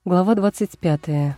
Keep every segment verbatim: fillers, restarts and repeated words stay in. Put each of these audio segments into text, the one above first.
Глава двадцать пятая.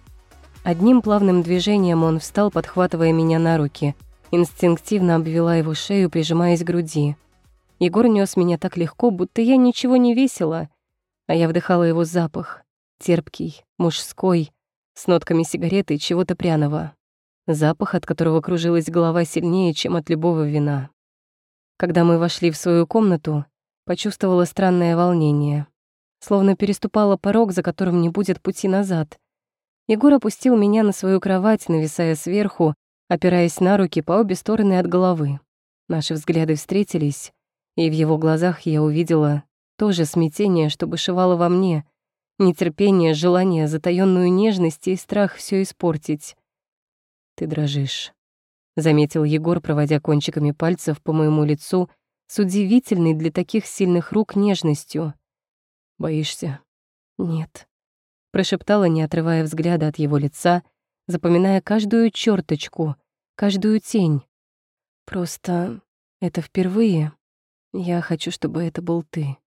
Одним плавным движением он встал, подхватывая меня на руки. Инстинктивно обвела его шею, прижимаясь к груди. Егор нёс меня так легко, будто я ничего не весила, а я вдыхала его запах. Терпкий, мужской, с нотками сигареты и чего-то пряного. Запах, от которого кружилась голова сильнее, чем от любого вина. Когда мы вошли в свою комнату, почувствовала странное волнение. Словно переступала порог, за которым не будет пути назад. Егор опустил меня на свою кровать, нависая сверху, опираясь на руки по обе стороны от головы. Наши взгляды встретились, и в его глазах я увидела то же смятение, что бушевало во мне, нетерпение, желание, затаённую нежность и страх всё испортить. «Ты дрожишь», — заметил Егор, проводя кончиками пальцев по моему лицу с удивительной для таких сильных рук нежностью. «Боишься?» «Нет», — прошептала, не отрывая взгляда от его лица, запоминая каждую чёрточку, каждую тень. «Просто это впервые. Я хочу, чтобы это был ты».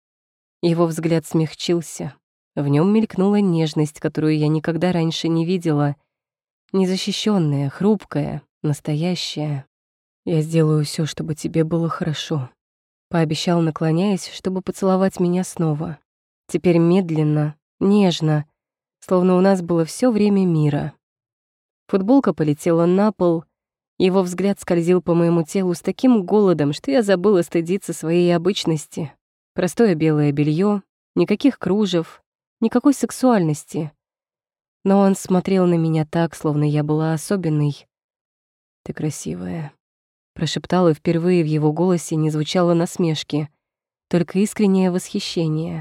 Его взгляд смягчился. В нём мелькнула нежность, которую я никогда раньше не видела. Незащищённая, хрупкая, настоящая. «Я сделаю всё, чтобы тебе было хорошо», — пообещал, наклоняясь, чтобы поцеловать меня снова. Теперь медленно, нежно, словно у нас было всё время мира. Футболка полетела на пол, его взгляд скользил по моему телу с таким голодом, что я забыла стыдиться своей обычности. Простое белое белье, никаких кружев, никакой сексуальности. Но он смотрел на меня так, словно я была особенной. «Ты красивая», — прошептала, и впервые в его голосе не звучало насмешки, только искреннее восхищение.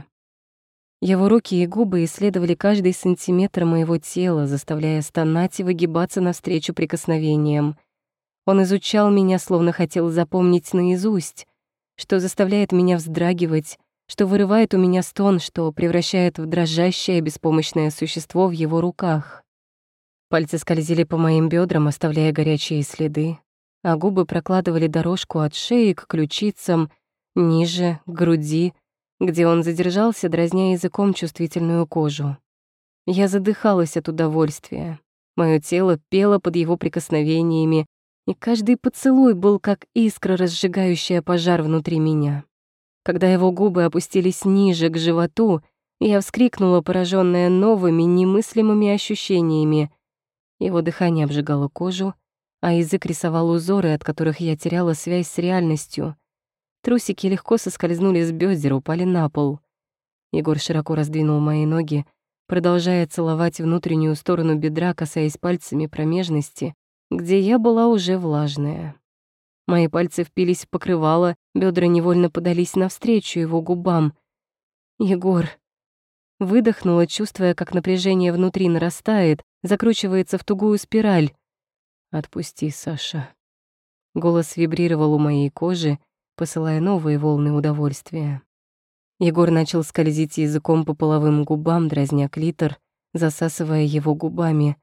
Его руки и губы исследовали каждый сантиметр моего тела, заставляя стонать и выгибаться навстречу прикосновениям. Он изучал меня, словно хотел запомнить наизусть, что заставляет меня вздрагивать, что вырывает у меня стон, что превращает в дрожащее беспомощное существо в его руках. Пальцы скользили по моим бедрам, оставляя горячие следы, а губы прокладывали дорожку от шеи к ключицам, ниже, к груди, где он задержался, дразня языком чувствительную кожу. Я задыхалась от удовольствия. Моё тело пело под его прикосновениями, и каждый поцелуй был как искра, разжигающая пожар внутри меня. Когда его губы опустились ниже, к животу, я вскрикнула, поражённая новыми, немыслимыми ощущениями. Его дыхание обжигало кожу, а язык рисовал узоры, от которых я теряла связь с реальностью. Трусики легко соскользнули с бёдер, упали на пол. Егор широко раздвинул мои ноги, продолжая целовать внутреннюю сторону бедра, касаясь пальцами промежности, где я была уже влажная. Мои пальцы впились в покрывало, бедра невольно подались навстречу его губам. «Егор!» Выдохнула, чувствуя, как напряжение внутри нарастает, закручивается в тугую спираль. «Отпусти, Саша». Голос вибрировал у моей кожи, посылая новые волны удовольствия. Егор начал скользить языком по половым губам, дразня клитор, засасывая его губами.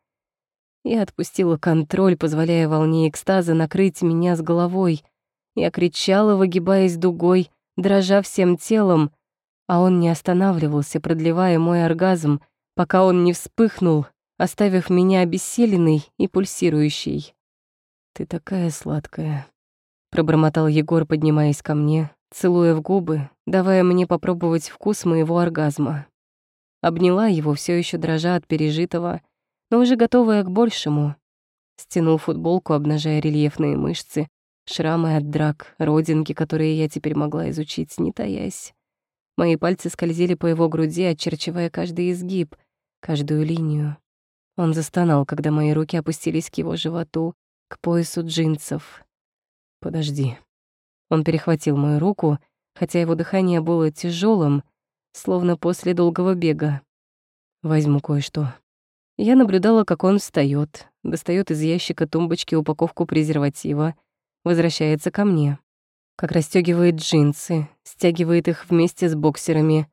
Я отпустила контроль, позволяя волне экстаза накрыть меня с головой. Я кричала, выгибаясь дугой, дрожа всем телом, а он не останавливался, продлевая мой оргазм, пока он не вспыхнул, оставив меня обессиленной и пульсирующей. «Ты такая сладкая», — пробормотал Егор, поднимаясь ко мне, целуя в губы, давая мне попробовать вкус моего оргазма. Обняла его, все еще дрожа от пережитого, но уже готовая к большему. Стянул футболку, обнажая рельефные мышцы, шрамы от драк, родинки, которые я теперь могла изучить, не таясь. Мои пальцы скользили по его груди, очерчивая каждый изгиб, каждую линию. Он застонал, когда мои руки опустились к его животу, к поясу джинсов. «Подожди». Он перехватил мою руку, хотя его дыхание было тяжелым, словно после долгого бега. «Возьму кое-что». Я наблюдала, как он встаёт, достаёт из ящика тумбочки упаковку презерватива, возвращается ко мне. Как расстёгивает джинсы, стягивает их вместе с боксерами.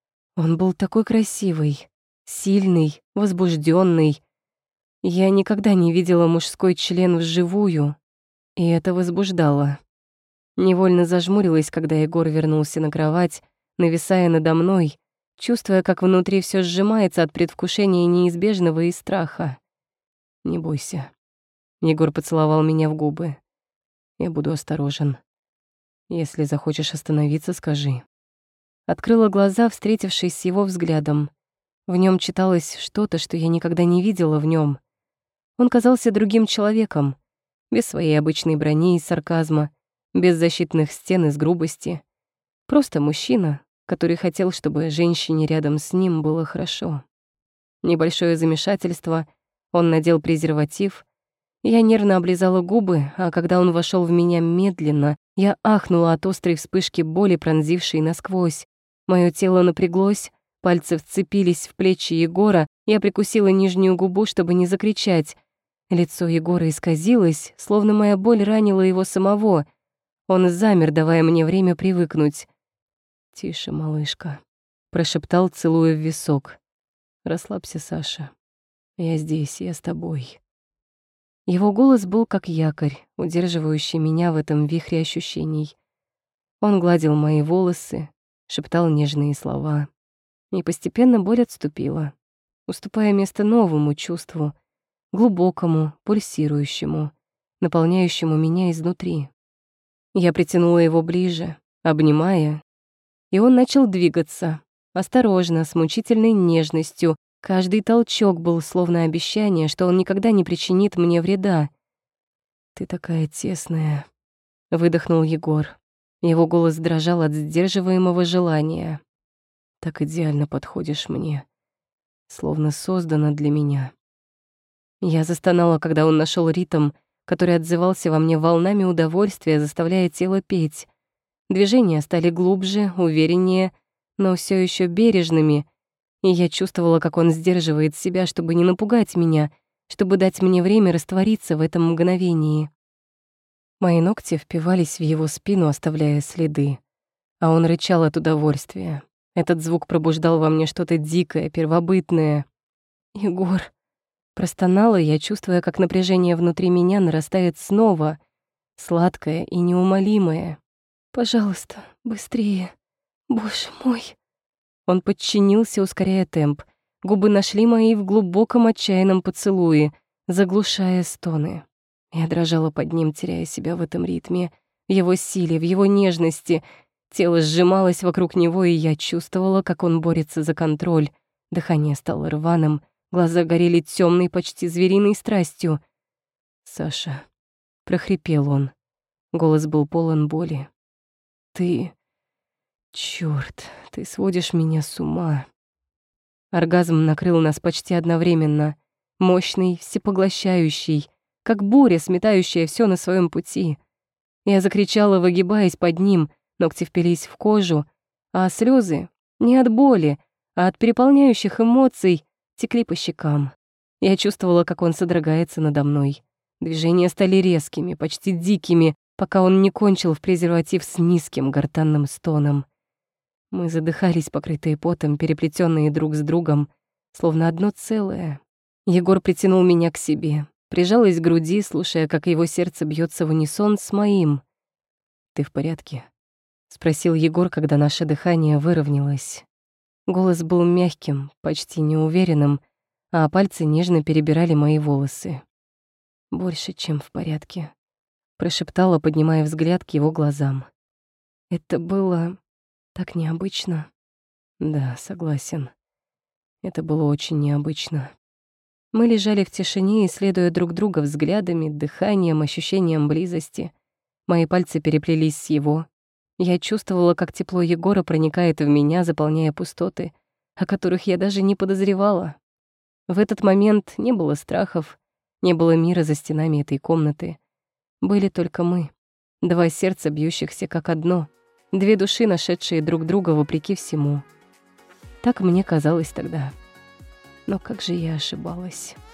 Он был такой красивый, сильный, возбуждённый. Я никогда не видела мужской член вживую, и это возбуждало. Невольно зажмурилась, когда Егор вернулся на кровать, нависая надо мной, чувствуя, как внутри все сжимается от предвкушения неизбежного и страха. «Не бойся». Егор поцеловал меня в губы. «Я буду осторожен. Если захочешь остановиться, скажи». Открыла глаза, встретившись с его взглядом. В нем читалось что-то, что я никогда не видела в нем. Он казался другим человеком, без своей обычной брони и сарказма, без защитных стен из грубости. Просто мужчина, который хотел, чтобы женщине рядом с ним было хорошо. Небольшое замешательство, он надел презерватив. Я нервно облизала губы, а когда он вошел в меня медленно, я ахнула от острой вспышки боли, пронзившей насквозь. Моё тело напряглось, пальцы вцепились в плечи Егора, я прикусила нижнюю губу, чтобы не закричать. Лицо Егора исказилось, словно моя боль ранила его самого. Он замер, давая мне время привыкнуть. «Тише, малышка», — прошептал, целуя в висок. «Расслабься, Саша. Я здесь, я с тобой». Его голос был как якорь, удерживающий меня в этом вихре ощущений. Он гладил мои волосы, шептал нежные слова. И постепенно боль отступила, уступая место новому чувству, глубокому, пульсирующему, наполняющему меня изнутри. Я притянула его ближе, обнимая, и он начал двигаться, осторожно, с мучительной нежностью. Каждый толчок был словно обещание, что он никогда не причинит мне вреда. «Ты такая тесная», — выдохнул Егор. Его голос дрожал от сдерживаемого желания. «Так идеально подходишь мне, словно создана для меня». Я застонала, когда он нашел ритм, который отзывался во мне волнами удовольствия, заставляя тело петь. Движения стали глубже, увереннее, но все еще бережными, и я чувствовала, как он сдерживает себя, чтобы не напугать меня, чтобы дать мне время раствориться в этом мгновении. Мои ногти впивались в его спину, оставляя следы, а он рычал от удовольствия. Этот звук пробуждал во мне что-то дикое, первобытное. «Егор», — простонала я, чувствуя, как напряжение внутри меня нарастает снова, сладкое и неумолимое. «Пожалуйста, быстрее. Боже мой». Он подчинился, ускоряя темп. Губы нашли мои в глубоком отчаянном поцелуе, заглушая стоны. Я дрожала под ним, теряя себя в этом ритме, в его силе, в его нежности. Тело сжималось вокруг него, и я чувствовала, как он борется за контроль. Дыхание стало рваным, глаза горели тёмной, почти звериной страстью. «Саша», — прохрипел он. Голос был полон боли. «Ты... Чёрт, ты сводишь меня с ума». Оргазм накрыл нас почти одновременно. Мощный, всепоглощающий, как буря, сметающая всё на своём пути. Я закричала, выгибаясь под ним, ногти впились в кожу, а слёзы не от боли, а от переполняющих эмоций текли по щекам. Я чувствовала, как он содрогается надо мной. Движения стали резкими, почти дикими, пока он не кончил в презерватив с низким гортанным стоном. Мы задыхались, покрытые потом, переплетённые друг с другом, словно одно целое. Егор притянул меня к себе, прижалась к груди, слушая, как его сердце бьётся в унисон с моим. «Ты в порядке?» — спросил Егор, когда наше дыхание выровнялось. Голос был мягким, почти неуверенным, а пальцы нежно перебирали мои волосы. «Больше, чем в порядке», — прошептала, поднимая взгляд к его глазам. Это было так необычно. Да, согласен. Это было очень необычно. Мы лежали в тишине, исследуя друг друга взглядами, дыханием, ощущением близости. Мои пальцы переплелись с его. Я чувствовала, как тепло Егора проникает в меня, заполняя пустоты, о которых я даже не подозревала. В этот момент не было страхов, не было мира за стенами этой комнаты. Были только мы, два сердца, бьющихся как одно, две души, нашедшие друг друга вопреки всему. Так мне казалось тогда. Но как же я ошибалась.